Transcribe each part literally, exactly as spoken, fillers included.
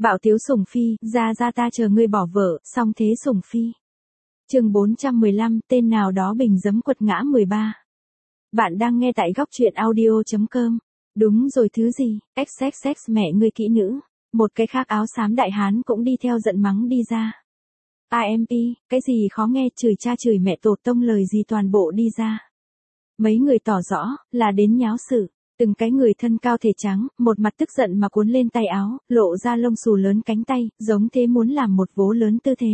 Bạo tiếu sủng phi, ra ra ta chờ ngươi bỏ vợ, xong thế sủng phi. Chương bốn trăm mười lăm, tên nào đó bình giấm quật ngã mười ba. Bạn đang nghe tại góc truyện audio chấm com. Đúng rồi thứ gì, xx xx mẹ ngươi kỹ nữ. Một cái khác áo xám đại hán cũng đi theo giận mắng đi ra. a em pê, cái gì khó nghe, chửi cha chửi mẹ tổ tông lời gì toàn bộ đi ra. Mấy người tỏ rõ, là đến nháo sự. Từng cái người thân cao thể trắng, một mặt tức giận mà cuốn lên tay áo, lộ ra lông xù lớn cánh tay, giống thế muốn làm một vố lớn tư thế.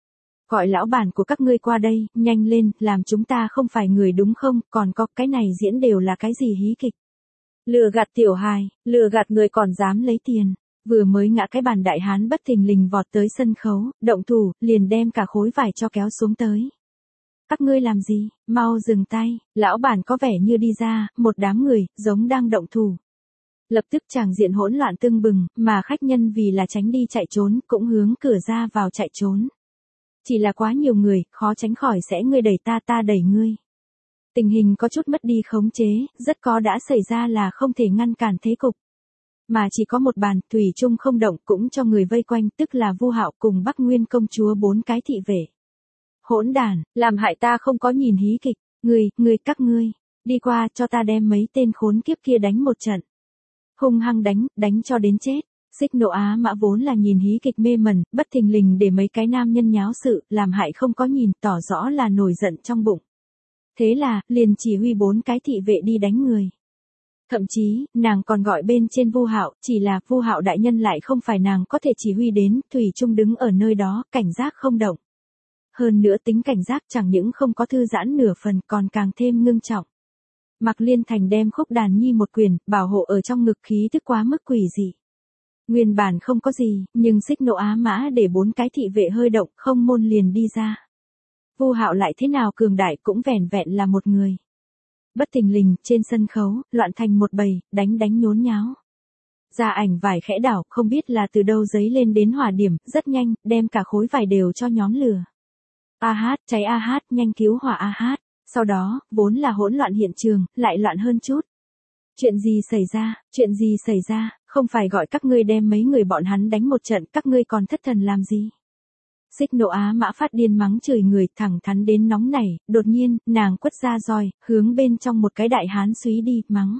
Gọi lão bản của các ngươi qua đây, nhanh lên, làm chúng ta không phải người đúng không, còn có cái này diễn đều là cái gì hí kịch. Lừa gạt tiểu hài, lừa gạt người còn dám lấy tiền. Vừa mới ngã cái bàn đại hán bất thình lình vọt tới sân khấu, động thủ, liền đem cả khối vải cho kéo xuống tới. Các ngươi làm gì, mau dừng tay, lão bản có vẻ như đi ra, một đám người, giống đang động thủ. Lập tức tràng diện hỗn loạn tưng bừng, mà khách nhân vì là tránh đi chạy trốn, cũng hướng cửa ra vào chạy trốn. Chỉ là quá nhiều người, khó tránh khỏi sẽ ngươi đẩy ta ta đẩy ngươi. Tình hình có chút mất đi khống chế, rất có đã xảy ra là không thể ngăn cản thế cục. Mà chỉ có một bàn, thủy chung không động, cũng cho người vây quanh, tức là Vu Hạo cùng Bắc Nguyên công chúa bốn cái thị vệ. Hỗn đàn, làm hại ta không có nhìn hí kịch, ngươi, ngươi các ngươi, đi qua cho ta đem mấy tên khốn kiếp kia đánh một trận. Hung hăng đánh, đánh cho đến chết. Xích Nộ Á Mã vốn là nhìn hí kịch mê mẩn, bất thình lình để mấy cái nam nhân nháo sự, làm hại không có nhìn, tỏ rõ là nổi giận trong bụng. Thế là, liền chỉ huy bốn cái thị vệ đi đánh người. Thậm chí, nàng còn gọi bên trên Vu Hạo, chỉ là Vu Hạo đại nhân lại không phải nàng có thể chỉ huy đến, thủy chung đứng ở nơi đó, cảnh giác không động. Hơn nữa tính cảnh giác chẳng những không có thư giãn nửa phần còn càng thêm ngưng trọng. Mạc Liên Thành đem Khúc Đàn Nhi một quyền, bảo hộ ở trong ngực khí tức quá mức quỷ dị. Nguyên bản không có gì, nhưng Xích Nộ Á Mã để bốn cái thị vệ hơi động, không môn liền đi ra. Vu Hạo lại thế nào cường đại cũng vẻn vẹn là một người. Bất thình lình, trên sân khấu, loạn thành một bầy, đánh đánh nhốn nháo. Ra ảnh vải khẽ đảo, không biết là từ đâu giấy lên đến hỏa điểm, rất nhanh, đem cả khối vải đều cho nhóm lửa. A hát, cháy A hát, nhanh cứu hỏa A hát. Sau đó, vốn là hỗn loạn hiện trường, lại loạn hơn chút. Chuyện gì xảy ra, chuyện gì xảy ra, không phải gọi các ngươi đem mấy người bọn hắn đánh một trận, các ngươi còn thất thần làm gì? Xích Nộ Á Mã phát điên mắng chửi người, thẳng thắn đến nóng nảy, đột nhiên, nàng quất ra roi, hướng bên trong một cái đại hán súy đi, mắng.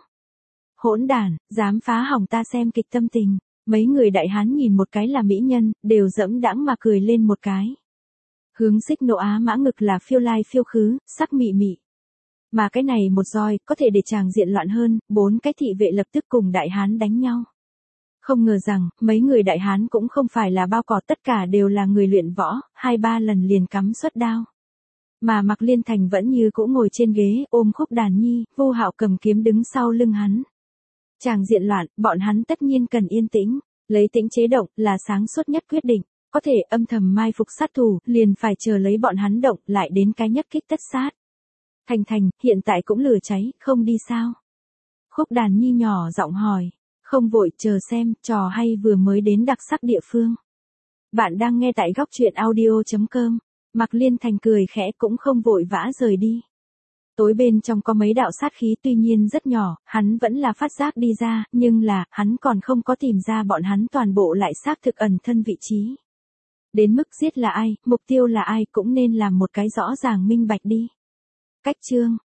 Hỗn đản, dám phá hỏng ta xem kịch tâm tình. Mấy người đại hán nhìn một cái là mỹ nhân, đều dẫm đãng mà cười lên một cái. Hướng Xích Nộ Á Mã ngực là phiêu lai phiêu khứ, sắc mị mị. Mà cái này một roi, có thể để chàng diện loạn hơn, bốn cái thị vệ lập tức cùng đại hán đánh nhau. Không ngờ rằng, mấy người đại hán cũng không phải là bao cỏ, tất cả đều là người luyện võ, hai ba lần liền cắm xuất đao. Mà Mạc Liên Thành vẫn như cũ ngồi trên ghế, ôm Khúc Đàn Nhi, Vu Hạo cầm kiếm đứng sau lưng hắn. Chàng diện loạn, bọn hắn tất nhiên cần yên tĩnh, lấy tĩnh chế động, là sáng suốt nhất quyết định. Có thể âm thầm mai phục sát thủ, liền phải chờ lấy bọn hắn động, lại đến cái nhất kích tất sát. Thành Thành, hiện tại cũng lửa cháy, không đi sao? Khúc Đàn Nhi nhỏ giọng hỏi, không vội, chờ xem, trò hay vừa mới đến đặc sắc địa phương. Bạn đang nghe tại góc truyện audio chấm com. Mạc Liên Thành cười khẽ cũng không vội vã rời đi. Tối bên trong có mấy đạo sát khí tuy nhiên rất nhỏ, hắn vẫn là phát giác đi ra, nhưng là, hắn còn không có tìm ra bọn hắn toàn bộ lại xác thực ẩn thân vị trí. Đến mức giết là ai, mục tiêu là ai cũng nên làm một cái rõ ràng minh bạch đi. Cách chương,